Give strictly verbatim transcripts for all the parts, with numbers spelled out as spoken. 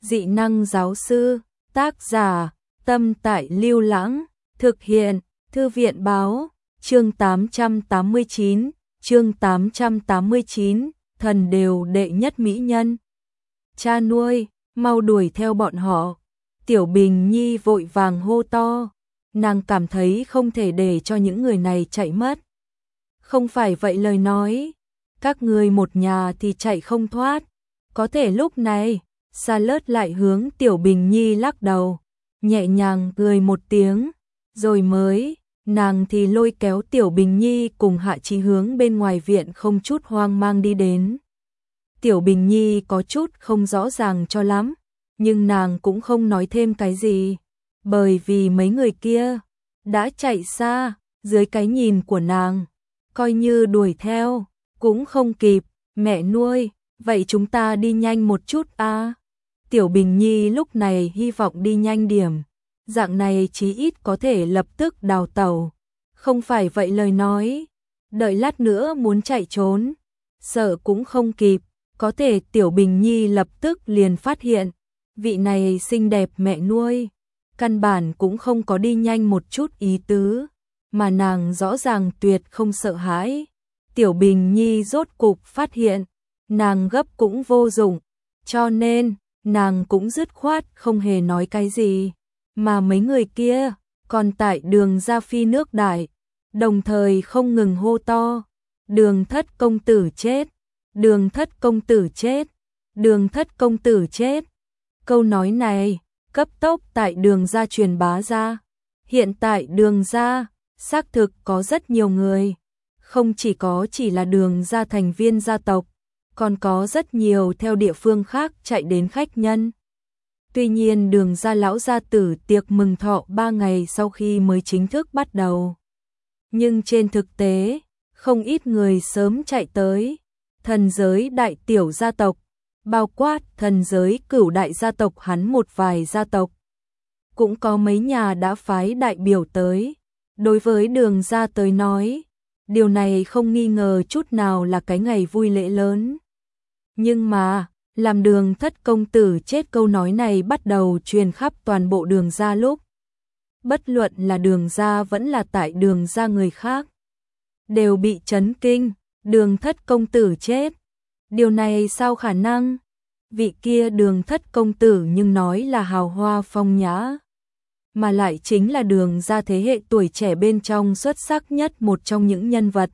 Dị năng giáo sư, tác giả, Tâm Tại Lưu Lãng, thực hiện, Thư viện báo, chương tám trăm tám mươi chín, chương tám trăm tám mươi chín, thần đều đệ nhất mỹ nhân. Cha nuôi, mau đuổi theo bọn họ. Tiểu Bình Nhi vội vàng hô to, nàng cảm thấy không thể để cho những người này chạy mất. Không phải vậy lời nói, các người một nhà thì chạy không thoát. Có thể lúc này, Charlotte lại hướng Tiểu Bình Nhi lắc đầu, nhẹ nhàng cười một tiếng, rồi mới, nàng thì lôi kéo Tiểu Bình Nhi cùng Hạ Chí hướng bên ngoài viện không chút hoang mang đi đến. Tiểu Bình Nhi có chút không rõ ràng cho lắm, nhưng nàng cũng không nói thêm cái gì, bởi vì mấy người kia đã chạy xa, dưới cái nhìn của nàng, coi như đuổi theo, cũng không kịp. Mẹ nuôi, vậy chúng ta đi nhanh một chút à? Tiểu Bình Nhi lúc này hy vọng đi nhanh điểm, dạng này chí ít có thể lập tức đào tẩu. Không phải vậy lời nói, đợi lát nữa muốn chạy trốn, sợ cũng không kịp. Có thể Tiểu Bình Nhi lập tức liền phát hiện, vị này xinh đẹp mẹ nuôi, căn bản cũng không có đi nhanh một chút ý tứ, mà nàng rõ ràng tuyệt không sợ hãi. Tiểu Bình Nhi rốt cục phát hiện, nàng gấp cũng vô dụng, cho nên, nàng cũng dứt khoát không hề nói cái gì, mà mấy người kia, còn tại đường ra phi nước đại, đồng thời không ngừng hô to, Đường Thất công tử chết, Đường Thất công tử chết, Đường Thất công tử chết. Câu nói này, cấp tốc tại đường ra truyền bá ra, hiện tại đường ra, xác thực có rất nhiều người, không chỉ có chỉ là đường ra thành viên gia tộc, còn có rất nhiều theo địa phương khác chạy đến khách nhân. Tuy nhiên đường ra lão gia tử tiệc mừng thọ ba ngày sau khi mới chính thức bắt đầu. Nhưng trên thực tế, không ít người sớm chạy tới. Thần giới đại tiểu gia tộc, bao quát thần giới cửu đại gia tộc hắn một vài gia tộc. Cũng có mấy nhà đã phái đại biểu tới. Đối với đường ra tới nói, điều này không nghi ngờ chút nào là cái ngày vui lễ lớn. Nhưng mà, làm Đường Thất công tử chết câu nói này bắt đầu truyền khắp toàn bộ đường ra lúc. Bất luận là đường ra vẫn là tại đường ra người khác, đều bị chấn kinh, Đường Thất công tử chết. Điều này sao khả năng? Vị kia Đường Thất công tử nhưng nói là hào hoa phong nhã, mà lại chính là đường ra thế hệ tuổi trẻ bên trong xuất sắc nhất một trong những nhân vật.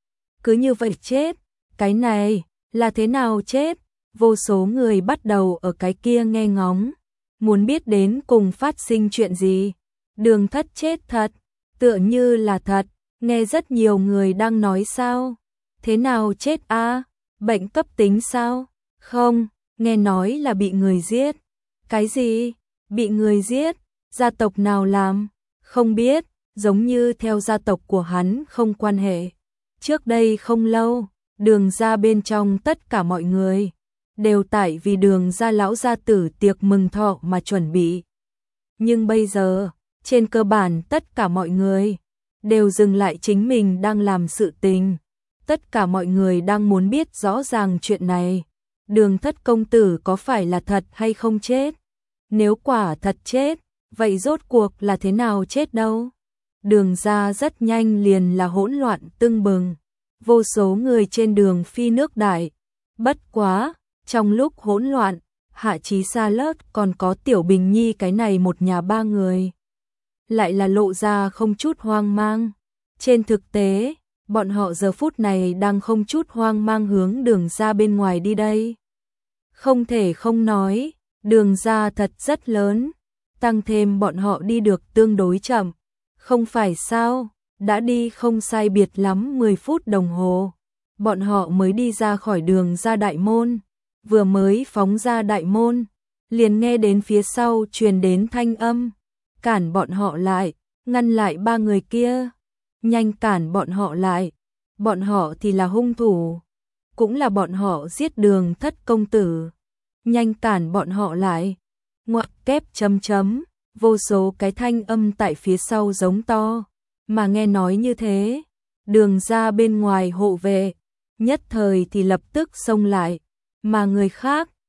Cứ như vậy chết, cái này là thế nào chết? Vô số người bắt đầu ở cái kia nghe ngóng, muốn biết đến cùng phát sinh chuyện gì. Đường Thất chết thật, tựa như là thật, nghe rất nhiều người đang nói sao? Thế nào chết a? À? Bệnh cấp tính sao? Không, nghe nói là bị người giết. Cái gì? Bị người giết? Gia tộc nào làm? Không biết, giống như theo gia tộc của hắn không quan hệ. Trước đây không lâu, đường ra bên trong tất cả mọi người đều tại vì đường ra lão gia tử tiệc mừng thọ mà chuẩn bị. Nhưng bây giờ, trên cơ bản tất cả mọi người đều dừng lại chính mình đang làm sự tình. Tất cả mọi người đang muốn biết rõ ràng chuyện này. Đường Thất công tử có phải là thật hay không chết? Nếu quả thật chết, vậy rốt cuộc là thế nào chết đâu? Đường ra rất nhanh liền là hỗn loạn tưng bừng. Vô số người trên đường phi nước đại. Bất quá, trong lúc hỗn loạn, Hạ Chí Charlotte còn có Tiểu Bình Nhi cái này một nhà ba người. Lại là lộ ra không chút hoang mang. Trên thực tế, bọn họ giờ phút này đang không chút hoang mang hướng đường ra bên ngoài đi đây. Không thể không nói, đường ra thật rất lớn, tăng thêm bọn họ đi được tương đối chậm. Không phải sao, đã đi không sai biệt lắm mười phút đồng hồ, bọn họ mới đi ra khỏi đường ra đại môn. Vừa mới phóng ra đại môn, liền nghe đến phía sau truyền đến thanh âm, cản bọn họ lại, ngăn lại ba người kia, nhanh cản bọn họ lại, bọn họ thì là hung thủ, cũng là bọn họ giết Đường Thất công tử, nhanh cản bọn họ lại, ngoặc kép chấm chấm, vô số cái thanh âm tại phía sau giống to, mà nghe nói như thế, đường ra bên ngoài hộ vệ, nhất thời thì lập tức xông lại. Mà người khác,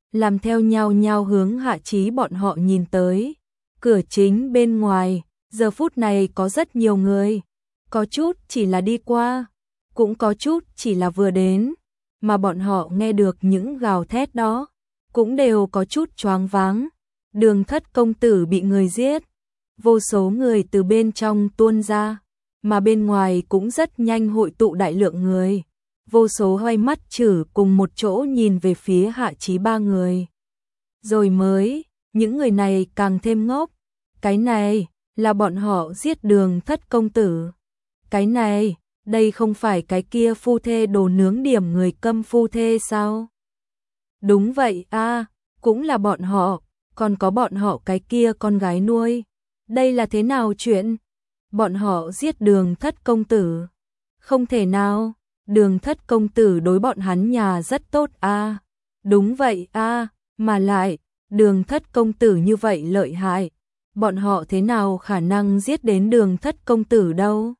làm theo nhau nhau hướng Hạ Chí bọn họ nhìn tới. Cửa chính bên ngoài, giờ phút này có rất nhiều người, có chút chỉ là đi qua, cũng có chút chỉ là vừa đến, mà bọn họ nghe được những gào thét đó, cũng đều có chút choáng váng. Đường Thất công tử bị người giết, vô số người từ bên trong tuôn ra, mà bên ngoài cũng rất nhanh hội tụ đại lượng người. Vô số hoay mắt chử cùng một chỗ nhìn về phía Hạ Chí ba người. Rồi mới, những người này càng thêm ngốc. Cái này, là bọn họ giết Đường Thất công tử. Cái này, đây không phải cái kia phu thê đồ nướng điểm người câm phu thê sao? Đúng vậy a, cũng là bọn họ, còn có bọn họ cái kia con gái nuôi. Đây là thế nào chuyện? Bọn họ giết Đường Thất công tử. Không thể nào, Đường Thất công tử đối bọn hắn nhà rất tốt a. Đúng vậy a, mà lại, Đường Thất công tử như vậy lợi hại. Bọn họ thế nào khả năng giết đến Đường Thất công tử đâu?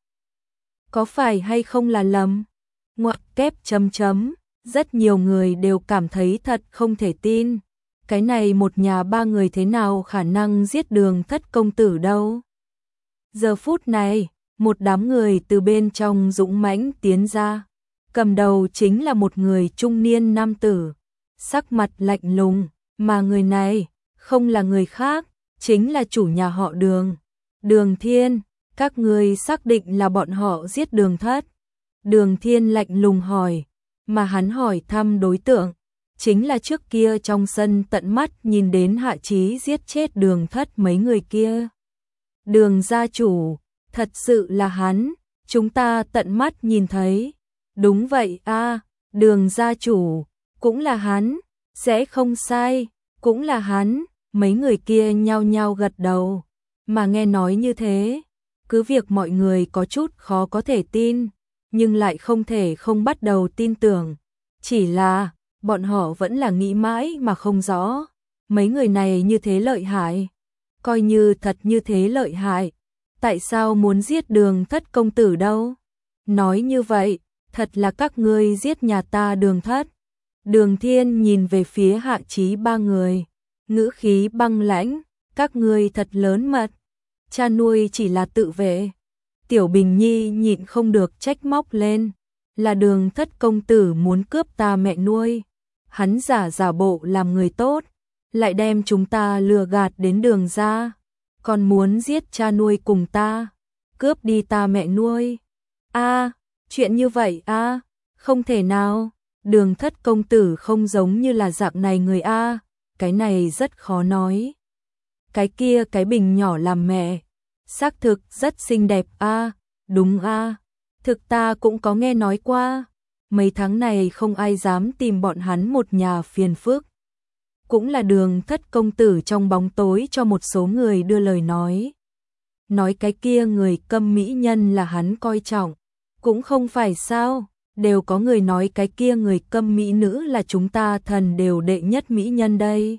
Có phải hay không là lầm? Ngoặc kép chấm chấm, rất nhiều người đều cảm thấy thật không thể tin. Cái này một nhà ba người thế nào khả năng giết Đường Thất công tử đâu? Giờ phút này, một đám người từ bên trong dũng mãnh tiến ra. Cầm đầu chính là một người trung niên nam tử, sắc mặt lạnh lùng, mà người này không là người khác, chính là chủ nhà họ Đường, Đường Thiên. Các ngươi xác định là bọn họ giết Đường Thất? Đường Thiên lạnh lùng hỏi, mà hắn hỏi thăm đối tượng, chính là trước kia trong sân tận mắt nhìn đến Hạ Chí giết chết Đường Thất mấy người kia. Đường gia chủ, thật sự là hắn, chúng ta tận mắt nhìn thấy. Đúng vậy a, Đường gia chủ, cũng là hắn, sẽ không sai, cũng là hắn. Mấy người kia nhao nhao gật đầu, mà nghe nói như thế, cứ việc mọi người có chút khó có thể tin, nhưng lại không thể không bắt đầu tin tưởng. Chỉ là, bọn họ vẫn là nghĩ mãi mà không rõ, mấy người này như thế lợi hại, coi như thật như thế lợi hại, tại sao muốn giết Đường Thất công tử đâu? Nói như vậy, thật là các ngươi giết nhà ta Đường Thất. Đường Thiên nhìn về phía Hạ Chí ba người, ngữ khí băng lãnh, các ngươi thật lớn mật, cha nuôi chỉ là tự vệ. Tiểu Bình Nhi nhịn không được trách móc lên, là Đường Thất công tử muốn cướp ta mẹ nuôi, hắn giả giả bộ làm người tốt, lại đem chúng ta lừa gạt đến Đường gia, còn muốn giết cha nuôi cùng ta, cướp đi ta mẹ nuôi. A, chuyện như vậy a, không thể nào, Đường Thất công tử không giống như là dạng này người a, cái này rất khó nói. Cái kia cái bình nhỏ làm mẹ, xác thực rất xinh đẹp a, đúng a, thực ta cũng có nghe nói qua, mấy tháng này không ai dám tìm bọn hắn một nhà phiền phức. Cũng là Đường Thất công tử trong bóng tối cho một số người đưa lời nói. Nói cái kia người câm mỹ nhân là hắn coi trọng, cũng không phải sao, đều có người nói cái kia người câm mỹ nữ là chúng ta thần đều đệ nhất mỹ nhân đây.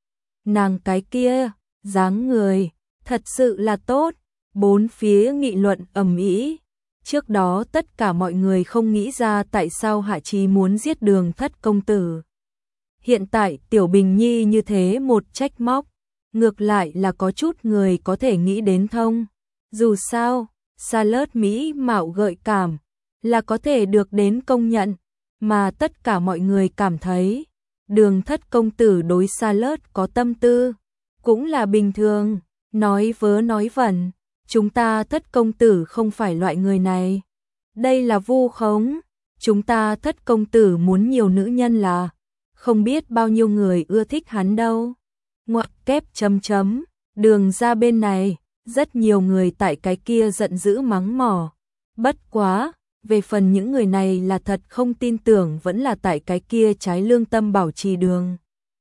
Nàng cái kia, dáng người, thật sự là tốt, bốn phía nghị luận ầm ĩ. Trước đó tất cả mọi người không nghĩ ra tại sao Hạ Chí muốn giết Đường Thất công tử. Hiện tại Tiểu Bình Nhi như thế một trách móc, ngược lại là có chút người có thể nghĩ đến thông. Dù sao, Salad Mỹ mạo gợi cảm, là có thể được đến công nhận, mà tất cả mọi người cảm thấy, Đường Thất công tử đối Salad có tâm tư, cũng là bình thường, nói vớ nói vẩn, chúng ta Thất công tử không phải loại người này. Đây là vu khống, chúng ta Thất công tử muốn nhiều nữ nhân là, không biết bao nhiêu người ưa thích hắn đâu. Ngoặc kép chấm chấm, Đường ra bên này, rất nhiều người tại cái kia giận dữ mắng mỏ. Bất quá, về phần những người này là thật không tin tưởng vẫn là tại cái kia trái lương tâm bảo trì Đường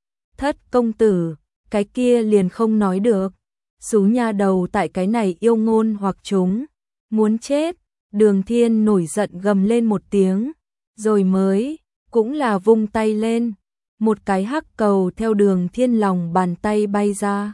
Thất công tử, cái kia liền không nói được. Xú nha đầu tại cái này yêu ngôn hoặc chúng, muốn chết. Đường Thiên nổi giận gầm lên một tiếng, rồi mới, cũng là vung tay lên. Một cái hắc cầu theo Đường Thiên lòng bàn tay bay ra.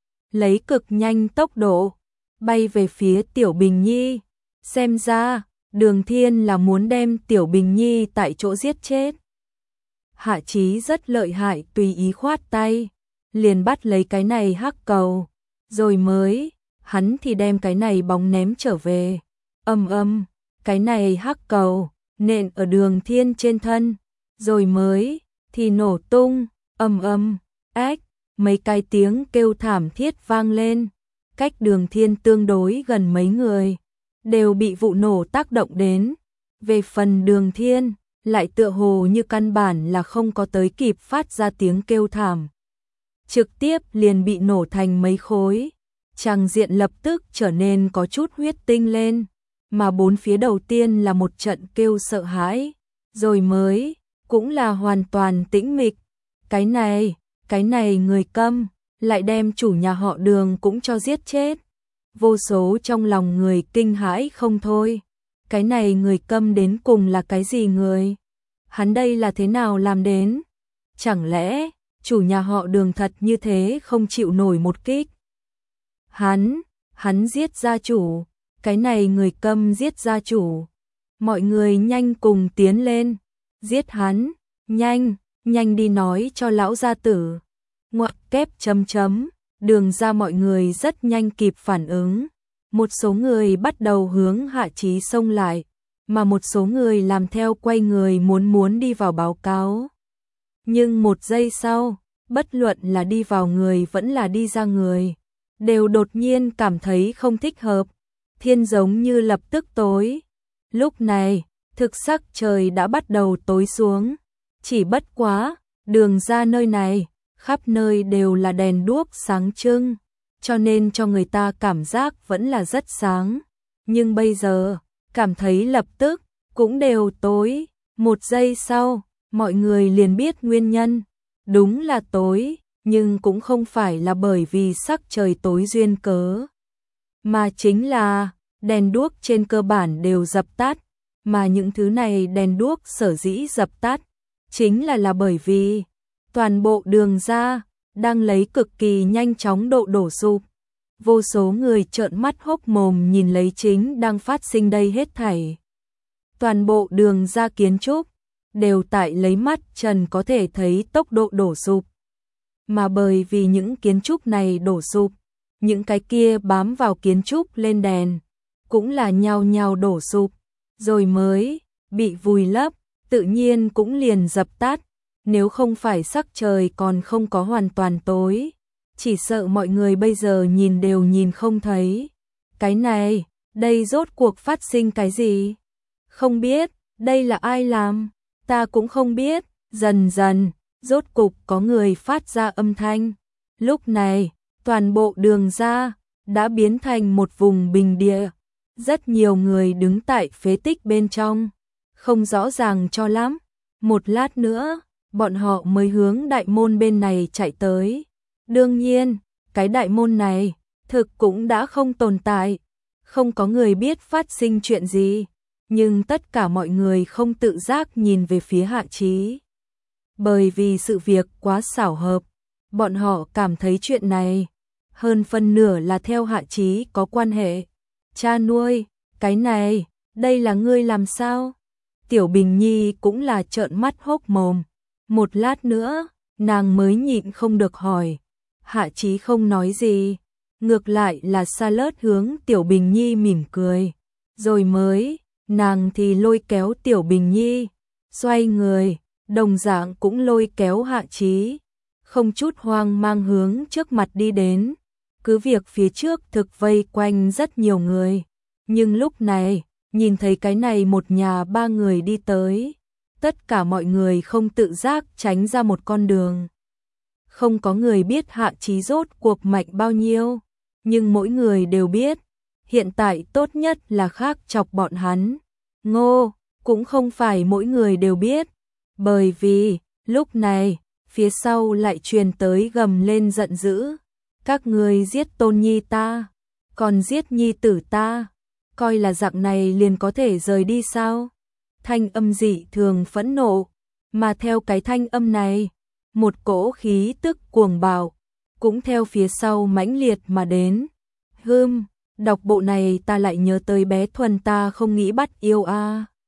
Lấy cực nhanh tốc độ, bay về phía Tiểu Bình Nhi. Xem ra, Đường Thiên là muốn đem Tiểu Bình Nhi tại chỗ giết chết. Hạ Chí rất lợi hại, tùy ý khoát tay, liền bắt lấy cái này hắc cầu, rồi mới, hắn thì đem cái này bóng ném trở về. Âm âm, cái này hắc cầu nện ở Đường Thiên trên thân, rồi mới thì nổ tung. Âm âm, ếch, mấy cái tiếng kêu thảm thiết vang lên. Cách Đường Thiên tương đối gần mấy người đều bị vụ nổ tác động đến. Về phần Đường Thiên, lại tựa hồ như căn bản là không có tới kịp phát ra tiếng kêu thảm, trực tiếp liền bị nổ thành mấy khối. Tràng diện lập tức trở nên có chút huyết tinh lên, mà bốn phía đầu tiên là một trận kêu sợ hãi, rồi mới cũng là hoàn toàn tĩnh mịch. Cái này, cái này người câm, lại đem chủ nhà họ Đường cũng cho giết chết. Vô số trong lòng người kinh hãi không thôi. Cái này người câm đến cùng là cái gì người? Hắn đây là thế nào làm đến? Chẳng lẽ chủ nhà họ Đường thật như thế không chịu nổi một kích? Hắn, hắn giết gia chủ, cái này người câm giết gia chủ. Mọi người nhanh cùng tiến lên, giết hắn, nhanh, nhanh đi nói cho lão gia tử. Ngoặc kép chấm chấm, Đường ra mọi người rất nhanh kịp phản ứng. Một số người bắt đầu hướng Hạ Chí xông lại, mà một số người làm theo quay người muốn muốn đi vào báo cáo. Nhưng một giây sau, bất luận là đi vào người vẫn là đi ra người, đều đột nhiên cảm thấy không thích hợp. Thiên giống như lập tức tối. Lúc này, thực sắc trời đã bắt đầu tối xuống. Chỉ bất quá, Đường ra nơi này, khắp nơi đều là đèn đuốc sáng trưng, cho nên cho người ta cảm giác vẫn là rất sáng. Nhưng bây giờ, cảm thấy lập tức, cũng đều tối. Một giây sau, mọi người liền biết nguyên nhân. Đúng là tối, nhưng cũng không phải là bởi vì sắc trời tối duyên cớ, mà chính là đèn đuốc trên cơ bản đều dập tắt. Mà những thứ này đèn đuốc sở dĩ dập tắt, chính là là bởi vì toàn bộ Đường ra đang lấy cực kỳ nhanh chóng độ đổ sụp. Vô số người trợn mắt hốc mồm nhìn lấy chính đang phát sinh đây hết thảy. Toàn bộ Đường ra kiến trúc đều tại lấy mắt trần có thể thấy tốc độ đổ sụp. Mà bởi vì những kiến trúc này đổ sụp, những cái kia bám vào kiến trúc lên đèn cũng là nhao nhao đổ sụp, rồi mới bị vùi lấp, tự nhiên cũng liền dập tắt. Nếu không phải sắc trời còn không có hoàn toàn tối, chỉ sợ mọi người bây giờ nhìn đều nhìn không thấy. Cái này, đây rốt cuộc phát sinh cái gì? Không biết, đây là ai làm? Ta cũng không biết. Dần dần, rốt cục có người phát ra âm thanh. Lúc này, toàn bộ Đường ra đã biến thành một vùng bình địa. Rất nhiều người đứng tại phế tích bên trong, không rõ ràng cho lắm. Một lát nữa, bọn họ mới hướng đại môn bên này chạy tới. Đương nhiên, cái đại môn này thực cũng đã không tồn tại, không có người biết phát sinh chuyện gì, nhưng tất cả mọi người không tự giác nhìn về phía Hạ Chí. Bởi vì sự việc quá xảo hợp, bọn họ cảm thấy chuyện này hơn phân nửa là theo Hạ Chí có quan hệ. Cha nuôi, cái này, đây là ngươi làm sao? Tiểu Bình Nhi cũng là trợn mắt hốc mồm. Một lát nữa, nàng mới nhịn không được hỏi. Hạ Chí không nói gì, ngược lại là Salad hướng Tiểu Bình Nhi mỉm cười. Rồi mới, nàng thì lôi kéo Tiểu Bình Nhi, xoay người, đồng dạng cũng lôi kéo Hạ Chí, không chút hoang mang hướng trước mặt đi đến. Cứ việc phía trước thực vây quanh rất nhiều người, nhưng lúc này, nhìn thấy cái này một nhà ba người đi tới, tất cả mọi người không tự giác tránh ra một con đường. Không có người biết Hạ Chí rốt cuộc mạnh bao nhiêu, nhưng mỗi người đều biết, hiện tại tốt nhất là khác chọc bọn hắn. Ngô, cũng không phải mỗi người đều biết, bởi vì, lúc này, phía sau lại truyền tới gầm lên giận dữ. Các ngươi giết Tôn Nhi ta, còn giết nhi tử ta, coi là dạng này liền có thể rời đi sao? Thanh âm dị thường phẫn nộ, mà theo cái thanh âm này, một cỗ khí tức cuồng bạo cũng theo phía sau mãnh liệt mà đến. Hừm, đọc bộ này ta lại nhớ tới bé Thuần ta không nghĩ bắt yêu a. À.